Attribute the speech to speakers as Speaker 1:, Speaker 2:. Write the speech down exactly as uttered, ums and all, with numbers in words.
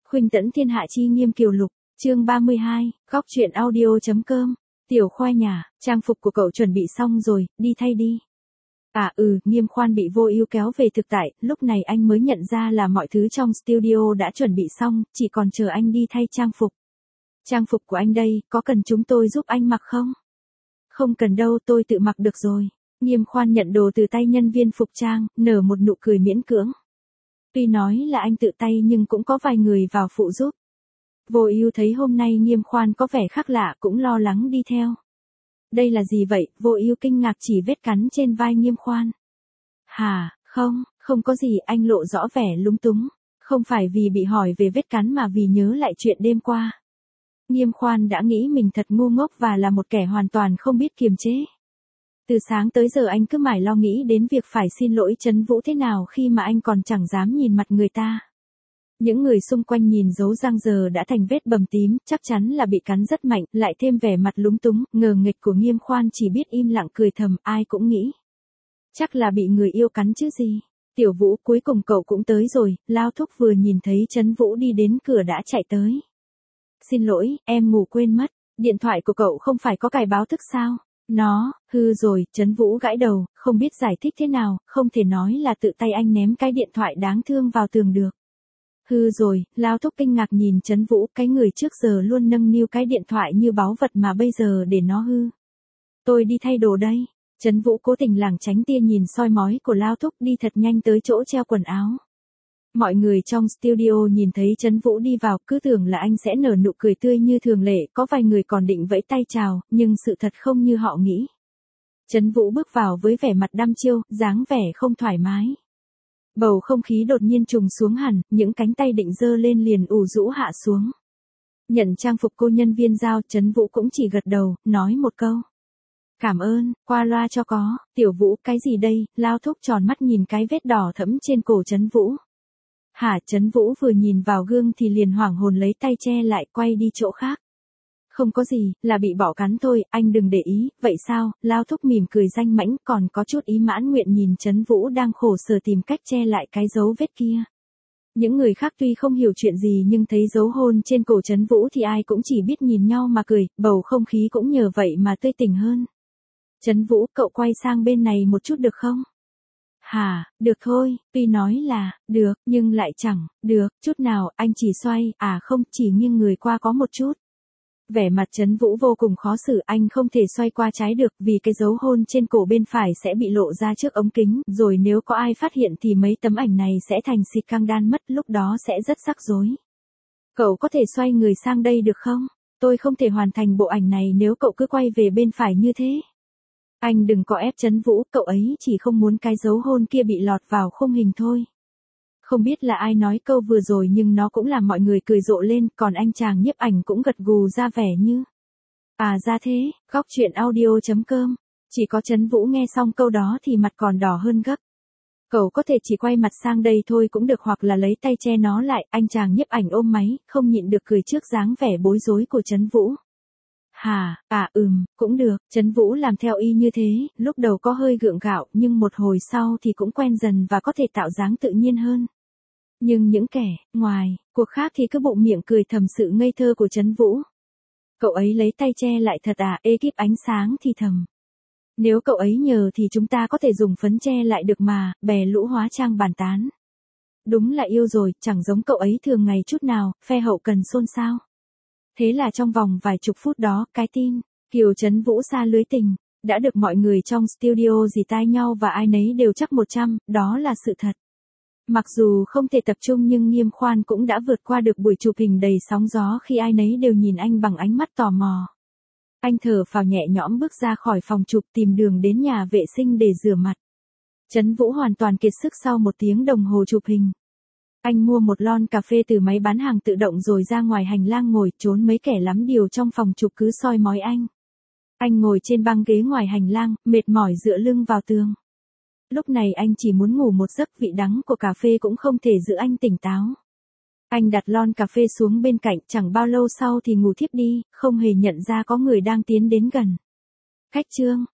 Speaker 1: Khuynh tẫn thiên hạ chi nghiêm kiều lục, chương ba mươi hai, góc truyện audio.com, tiểu khoai nhà, trang phục của cậu chuẩn bị xong rồi, đi thay đi. À ừ, Nghiêm Khoan bị Vô Ưu kéo về thực tại, lúc này anh mới nhận ra là mọi thứ trong studio đã chuẩn bị xong, chỉ còn chờ anh đi thay trang phục. Trang phục của anh đây, có cần chúng tôi giúp anh mặc không? Không cần đâu, tôi tự mặc được rồi. Nghiêm Khoan nhận đồ từ tay nhân viên phục trang, nở một nụ cười miễn cưỡng. Tuy nói là anh tự tay nhưng cũng có vài người vào phụ giúp. Vô Ưu thấy hôm nay Nghiêm Khoan có vẻ khác lạ cũng lo lắng đi theo. Đây là gì vậy? Vô Ưu kinh ngạc chỉ vết cắn trên vai Nghiêm Khoan. Hả, không, không có gì, anh lộ rõ vẻ lúng túng. Không phải vì bị hỏi về vết cắn mà vì nhớ lại chuyện đêm qua. Nghiêm Khoan đã nghĩ mình thật ngu ngốc và là một kẻ hoàn toàn không biết kiềm chế. Từ sáng tới giờ anh cứ mải lo nghĩ đến việc phải xin lỗi Trấn Vũ thế nào khi mà anh còn chẳng dám nhìn mặt người ta. Những người xung quanh nhìn dấu răng giờ đã thành vết bầm tím, chắc chắn là bị cắn rất mạnh, lại thêm vẻ mặt lúng túng, ngờ nghệch của Nghiêm Khoan chỉ biết im lặng cười thầm, ai cũng nghĩ. Chắc là bị người yêu cắn chứ gì. Tiểu Vũ, cuối cùng cậu cũng tới rồi, Lao Thúc vừa nhìn thấy Trấn Vũ đi đến cửa đã chạy tới. Xin lỗi, em ngủ quên mất, điện thoại của cậu không phải có cài báo thức sao? Nó, hư rồi, Trấn Vũ gãi đầu, không biết giải thích thế nào, không thể nói là tự tay anh ném cái điện thoại đáng thương vào tường được. Hư rồi, Lao Thúc kinh ngạc nhìn Trấn Vũ, cái người trước giờ luôn nâng niu cái điện thoại như báu vật mà bây giờ để nó hư. Tôi đi thay đồ đây. Trấn Vũ cố tình lảng tránh tia nhìn soi mói của Lao Thúc, đi thật nhanh tới chỗ treo quần áo. Mọi người trong studio nhìn thấy Trấn Vũ đi vào cứ tưởng là anh sẽ nở nụ cười tươi như thường lệ, có vài người còn định vẫy tay chào, nhưng sự thật không như họ nghĩ. Trấn Vũ bước vào với vẻ mặt đăm chiêu, dáng vẻ không thoải mái. Bầu không khí đột nhiên trùng xuống hẳn, những cánh tay định giơ lên liền ù rũ hạ xuống. Nhận trang phục cô nhân viên giao, Trấn Vũ cũng chỉ gật đầu, nói một câu. Cảm ơn, qua loa cho có. Tiểu Vũ, cái gì đây? Lao Thúc tròn mắt nhìn cái vết đỏ thẫm trên cổ Trấn Vũ. Hả? Trấn Vũ vừa nhìn vào gương thì liền hoảng hồn lấy tay che lại, quay đi chỗ khác. Không có gì, là bị bỏ cắn thôi, anh đừng để ý. Vậy sao? Lao Thúc mỉm cười danh mãnh, còn có chút ý mãn nguyện nhìn Trấn Vũ đang khổ sở tìm cách che lại cái dấu vết kia. Những người khác tuy không hiểu chuyện gì nhưng thấy dấu hôn trên cổ Trấn Vũ thì ai cũng chỉ biết nhìn nhau mà cười, bầu không khí cũng nhờ vậy mà tươi tỉnh hơn. Trấn Vũ, cậu quay sang bên này một chút được không? Hả, được thôi, tuy nói là, được, nhưng lại chẳng, được, chút nào, anh chỉ xoay, à không, chỉ nghiêng người qua có một chút. Vẻ mặt Trấn Vũ vô cùng khó xử, anh không thể xoay qua trái được vì cái dấu hôn trên cổ bên phải sẽ bị lộ ra trước ống kính, rồi nếu có ai phát hiện thì mấy tấm ảnh này sẽ thành xịt căng đan mất, lúc đó sẽ rất rắc rối. Cậu có thể xoay người sang đây được không? Tôi không thể hoàn thành bộ ảnh này nếu cậu cứ quay về bên phải như thế. Anh đừng có ép Trấn Vũ, cậu ấy chỉ không muốn cái dấu hôn kia bị lọt vào khung hình thôi. Không biết là ai nói câu vừa rồi nhưng nó cũng làm mọi người cười rộ lên, còn anh chàng nhiếp ảnh cũng gật gù ra vẻ như. À ra thế, góc truyện audio.com. Chỉ có Trấn Vũ nghe xong câu đó thì mặt còn đỏ hơn gấp. Cậu có thể chỉ quay mặt sang đây thôi cũng được hoặc là lấy tay che nó lại, anh chàng nhiếp ảnh ôm máy, không nhịn được cười trước dáng vẻ bối rối của Trấn Vũ. Hà, à ừm, cũng được, Trấn Vũ làm theo y như thế, lúc đầu có hơi gượng gạo nhưng một hồi sau thì cũng quen dần và có thể tạo dáng tự nhiên hơn. Nhưng những kẻ, ngoài, cuộc khác thì cứ bụng miệng cười thầm sự ngây thơ của Trấn Vũ. Cậu ấy lấy tay che lại thật à, ekip ánh sáng thì thầm. Nếu cậu ấy nhờ thì chúng ta có thể dùng phấn che lại được mà, bè lũ hóa trang bàn tán. Đúng là yêu rồi, chẳng giống cậu ấy thường ngày chút nào, phe hậu cần xôn xao. Thế là trong vòng vài chục phút đó, cái tin, Kiều Trấn Vũ xa lưới tình, đã được mọi người trong studio dì tai nhau và ai nấy đều chắc một trăm, đó là sự thật. Mặc dù không thể tập trung nhưng Nghiêm Khoan cũng đã vượt qua được buổi chụp hình đầy sóng gió khi ai nấy đều nhìn anh bằng ánh mắt tò mò. Anh thở phào nhẹ nhõm bước ra khỏi phòng chụp tìm đường đến nhà vệ sinh để rửa mặt. Trấn Vũ hoàn toàn kiệt sức sau một tiếng đồng hồ chụp hình. Anh mua một lon cà phê từ máy bán hàng tự động rồi ra ngoài hành lang ngồi trốn mấy kẻ lắm điều trong phòng chụp cứ soi mói anh. Anh ngồi trên băng ghế ngoài hành lang, mệt mỏi dựa lưng vào tường. Lúc này anh chỉ muốn ngủ một giấc, vị đắng của cà phê cũng không thể giữ anh tỉnh táo. Anh đặt lon cà phê xuống bên cạnh, chẳng bao lâu sau thì ngủ thiếp đi, không hề nhận ra có người đang tiến đến gần. Khách Trương,